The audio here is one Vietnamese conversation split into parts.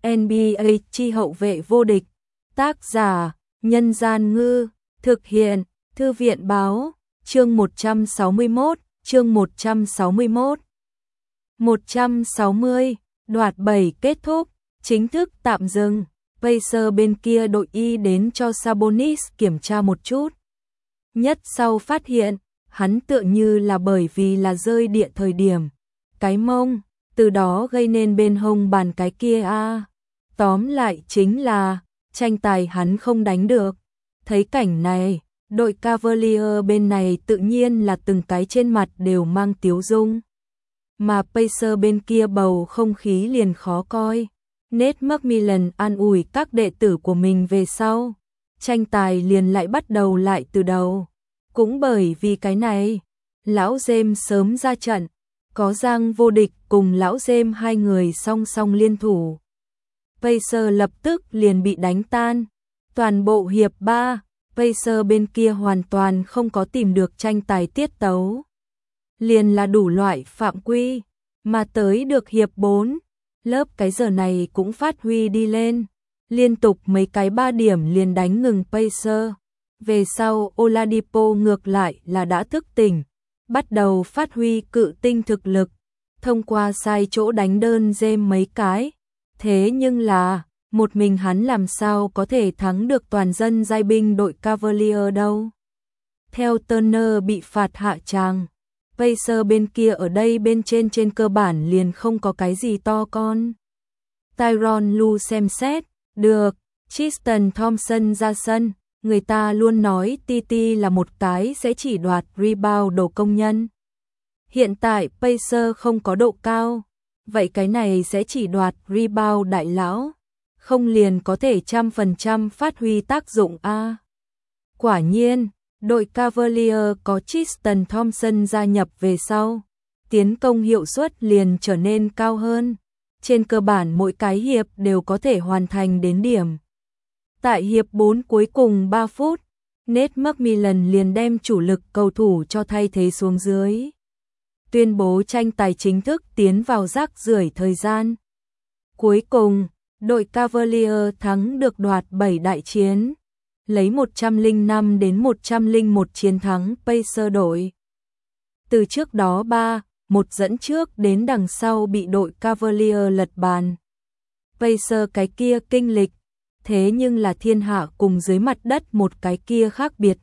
NBA chi hậu vệ vô địch. Tác giả: Nhân Gian Ngư. Thực hiện: Thư viện Báo. Chương 161. Chương 161. 160. Đoạt 7 kết thúc. Chính thức tạm dừng. Pacers bên kia đội Y đến cho Sabonis kiểm tra một chút. Nhất sau phát hiện, hắn tựa như là bởi vì là rơi địa thời điểm cái mông, từ đó gây nên bên hông bàn cái kia Tóm lại chính là tranh tài hắn không đánh được. Thấy cảnh này, đội Cavaliers bên này tự nhiên là từng cái trên mặt đều mang tiếu dung. Mà Pacers bên kia bầu không khí liền khó coi. Nate McMillan an ủi các đệ tử của mình về sau. Tranh tài liền lại bắt đầu lại từ đầu. Cũng bởi vì cái này, lão James sớm ra trận. Có Giang Vô Địch cùng lão James hai người song song liên thủ. Pacers lập tức liền bị đánh tan. Toàn bộ hiệp 3, Pacers bên kia hoàn toàn không có tìm được tranh tài tiết tấu. Liền là đủ loại phạm quy, mà tới được hiệp 4, lớp cái giờ này cũng phát huy đi lên. Liên tục mấy cái 3 điểm liền đánh ngừng Pacers. Về sau Oladipo ngược lại là đã thức tỉnh, bắt đầu phát huy cự tinh thực lực, thông qua sai chỗ đánh đơn James mấy cái. Thế nhưng là, một mình hắn làm sao có thể thắng được toàn dân giai binh đội Cavaliers đâu. Theo Turner bị phạt hạ tràng, Pacers bên kia ở đây bên trên cơ bản liền không có cái gì to con. Tyronn Lue xem xét, được, Tristan Thompson ra sân. Người ta luôn nói TT là một cái sẽ chỉ đoạt rebound đồ công nhân. Hiện tại Pacers không có độ cao, vậy cái này sẽ chỉ đoạt rebound đại lão, không liền có thể 100% phát huy tác dụng Quả nhiên, đội Cavaliers có Tristan Thompson gia nhập về sau, tiến công hiệu suất liền trở nên cao hơn. Trên cơ bản mỗi cái hiệp đều có thể hoàn thành đến điểm. Tại hiệp 4 cuối cùng 3 phút, Nate McMillan liền đem chủ lực cầu thủ cho thay thế xuống dưới. Tuyên bố tranh tài chính thức tiến vào rác rưởi thời gian. Cuối cùng, đội Cavaliers thắng được đoạt 7 đại chiến, lấy 105-101 chiến thắng Pacers đội. Từ trước đó 3-1 dẫn trước đến đằng sau bị đội Cavaliers lật bàn. Pacers cái kia kinh lịch, thế nhưng là thiên hạ cùng dưới mặt đất một cái kia khác biệt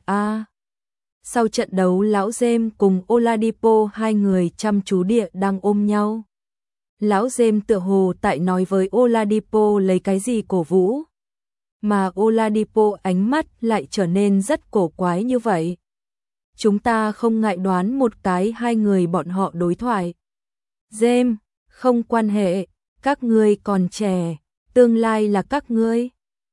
Sau trận đấu lão James cùng Oladipo hai người chăm chú địa đang ôm nhau. Lão James tựa hồ tại nói với Oladipo lấy cái gì cổ vũ. Mà Oladipo ánh mắt lại trở nên rất cổ quái như vậy. Chúng ta không ngại đoán một cái hai người bọn họ đối thoại. James, không quan hệ, các ngươi còn trẻ, tương lai là các ngươi.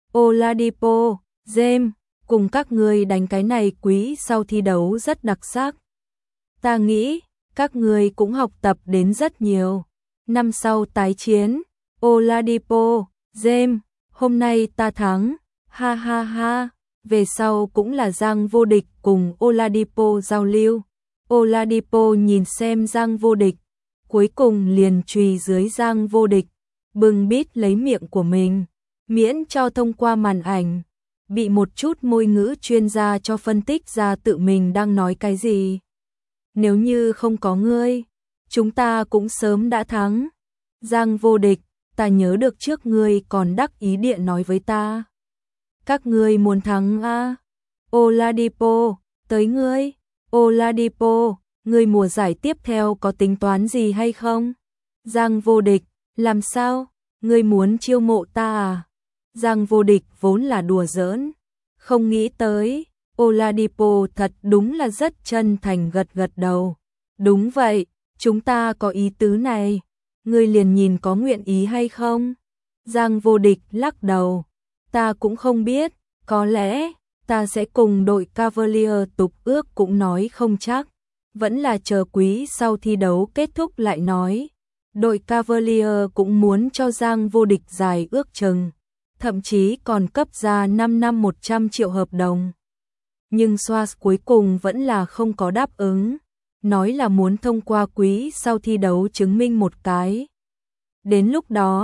Oladipo, James, cùng các ngươi đánh cái này quý sau thi đấu rất đặc sắc. Ta nghĩ, các ngươi cũng học tập đến rất nhiều. Năm sau tái chiến, Oladipo, James, hôm nay ta thắng, ha ha ha. Về sau cũng là Giang Vô Địch cùng Oladipo giao lưu. Oladipo nhìn xem Giang Vô Địch, cuối cùng liền chùy dưới Giang Vô Địch, bưng bít lấy miệng của mình. Miễn cho thông qua màn ảnh, bị một chút môi ngữ chuyên gia cho phân tích ra tự mình đang nói cái gì. Nếu như không có ngươi, chúng ta cũng sớm đã thắng. Giang Vô Địch, ta nhớ được trước ngươi còn đắc ý địa nói với ta. Các ngươi muốn thắng Oladipo, tới ngươi. Oladipo, ngươi mùa giải tiếp theo có tính toán gì hay không? Giang Vô Địch, làm sao? Ngươi muốn chiêu mộ ta Giang Vô Địch vốn là đùa giỡn, không nghĩ tới, Oladipo thật đúng là rất chân thành gật gật đầu. Đúng vậy, chúng ta có ý tứ này, ngươi liền nhìn có nguyện ý hay không? Giang Vô Địch lắc đầu, ta cũng không biết, có lẽ ta sẽ cùng đội Cavaliers tục ước cũng nói không chắc, vẫn là chờ quý sau thi đấu kết thúc lại nói. Đội Cavaliers cũng muốn cho Giang Vô Địch dài ước chừng, thậm chí còn cấp ra 5 năm 100 triệu hợp đồng. Nhưng Swaz cuối cùng vẫn là không có đáp ứng, nói là muốn thông qua quý sau thi đấu chứng minh một cái. Đến lúc đó,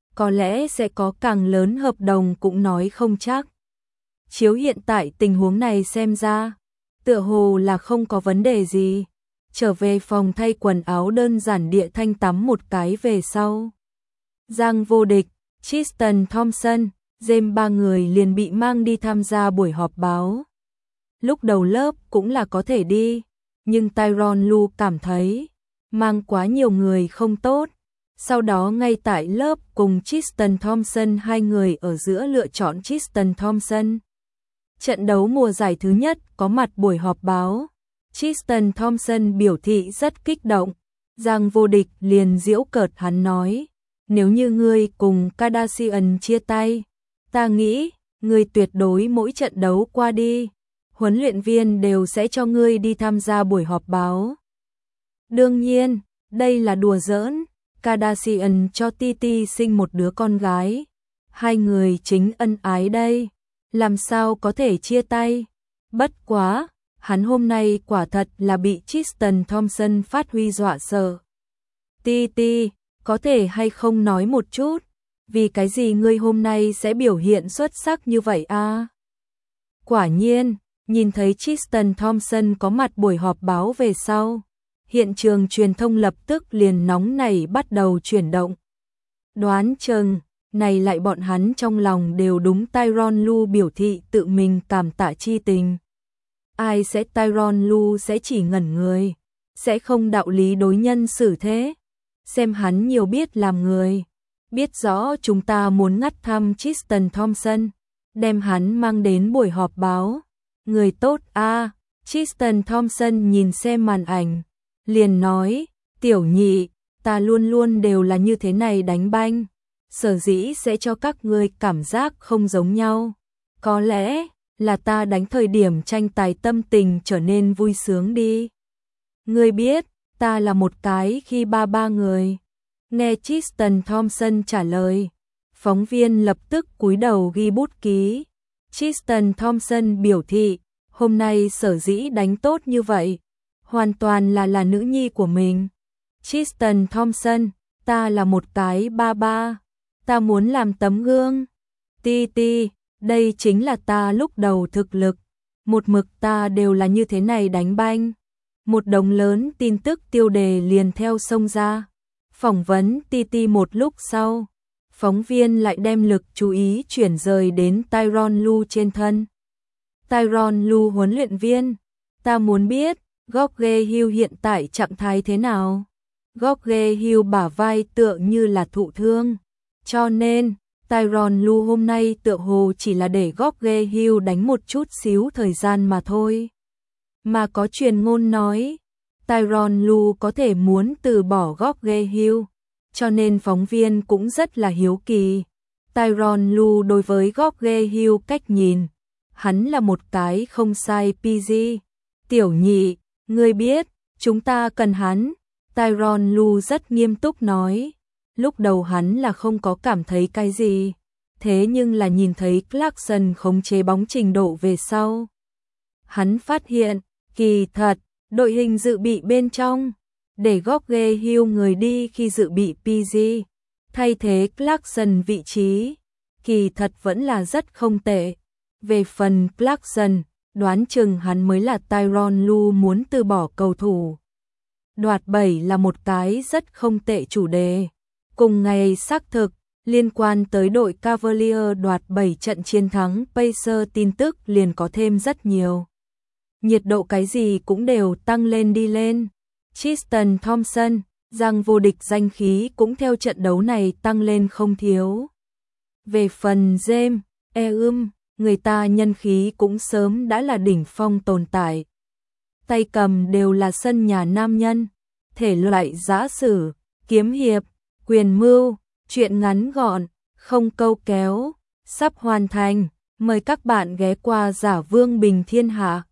có lẽ sẽ có càng lớn hợp đồng cũng nói không chắc. Chiếu hiện tại tình huống này xem ra, tựa hồ là không có vấn đề gì. Trở về phòng thay quần áo đơn giản địa thanh tắm một cái về sau. Giang Vô Địch, Tristan Thompson, James ba người liền bị mang đi tham gia buổi họp báo. Lúc đầu lớp cũng là có thể đi, nhưng Tyronn Lue cảm thấy mang quá nhiều người không tốt. Sau đó ngay tại lớp cùng Tristan Thompson hai người ở giữa lựa chọn Tristan Thompson. Trận đấu mùa giải thứ nhất có mặt buổi họp báo. Tristan Thompson biểu thị rất kích động. Giang Vô Địch liền giễu cợt hắn nói, nếu như ngươi cùng Kardashian chia tay, ta nghĩ ngươi tuyệt đối mỗi trận đấu qua đi, huấn luyện viên đều sẽ cho ngươi đi tham gia buổi họp báo. Đương nhiên, đây là đùa giỡn. Kardashian cho Titi sinh một đứa con gái. Hai người chính ân ái đây, làm sao có thể chia tay. Bất quá, hắn hôm nay quả thật là bị Tristan Thompson phát huy dọa sợ. Titi, có thể hay không nói một chút, vì cái gì ngươi hôm nay sẽ biểu hiện xuất sắc như vậy à? Quả nhiên, nhìn thấy Tristan Thompson có mặt buổi họp báo về sau, hiện trường truyền thông lập tức liền nóng nảy bắt đầu chuyển động. Đoán chừng, này lại bọn hắn trong lòng đều đúng Tyronn Lue biểu thị tự mình cảm tạ chi tình. Ai sẽ Tyronn Lue sẽ chỉ ngẩn người, sẽ không đạo lý đối nhân xử thế. Xem hắn nhiều biết làm người, biết rõ chúng ta muốn ngắt thăm Tristan Thompson, đem hắn mang đến buổi họp báo. Người tốt a. Tristan Thompson nhìn xem màn ảnh, liền nói, tiểu nhị, ta luôn luôn đều là như thế này đánh banh, sở dĩ sẽ cho các ngươi cảm giác không giống nhau. Có lẽ là ta đánh thời điểm tranh tài tâm tình trở nên vui sướng đi. Ngươi biết, ta là một cái khi ba người. Nghe Tristan Thompson trả lời, phóng viên lập tức cúi đầu ghi bút ký. Tristan Thompson biểu thị, hôm nay sở dĩ đánh tốt như vậy, hoàn toàn là nữ nhi của mình. Tristan Thompson, ta là một cái ba, ta muốn làm tấm gương. Titi, đây chính là ta lúc đầu thực lực, một mực ta đều là như thế này đánh banh. Một đống lớn tin tức tiêu đề liền theo xông ra. Phỏng vấn Titi một lúc sau, phóng viên lại đem lực chú ý chuyển rời đến Tyronn Lue trên thân. Tyronn Lue huấn luyện viên, ta muốn biết George Hill hiện tại trạng thái thế nào? George Hill bả vai tựa như là thụ thương, cho nên Tyronn Lue hôm nay tựa hồ chỉ là để George Hill đánh một chút xíu thời gian mà thôi. Mà có truyền ngôn nói, Tyronn Lue có thể muốn từ bỏ George Hill, cho nên phóng viên cũng rất là hiếu kỳ. Tyronn Lue đối với George Hill cách nhìn, hắn là một cái không sai PG. Tiểu nhị, ngươi biết, chúng ta cần hắn. Tyronn Lue rất nghiêm túc nói. Lúc đầu hắn là không có cảm thấy cái gì, thế nhưng là nhìn thấy Clarkson khống chế bóng trình độ về sau, hắn phát hiện, kỳ thật, đội hình dự bị bên trong, để George Hill người đi khi dự bị PG, thay thế Clarkson vị trí, kỳ thật vẫn là rất không tệ. Về phần Clarkson, đoán chừng hắn mới là Tyronn Lue muốn từ bỏ cầu thủ. Đoạt 7 là một cái rất không tệ chủ đề. Cùng ngày xác thực, liên quan tới đội Cavaliers đoạt 7 trận chiến thắng Pacers tin tức liền có thêm rất nhiều. Nhiệt độ cái gì cũng đều tăng lên đi lên. Tristan Thompson, Giang Vô Địch danh khí cũng theo trận đấu này tăng lên không thiếu. Về phần James, người ta nhân khí cũng sớm đã là đỉnh phong tồn tại. Tay cầm đều là sân nhà nam nhân, thể loại giã sử, kiếm hiệp, quyền mưu, truyện ngắn gọn, không câu kéo, sắp hoàn thành. Mời các bạn ghé qua Giả Vương Bình Thiên Hạ.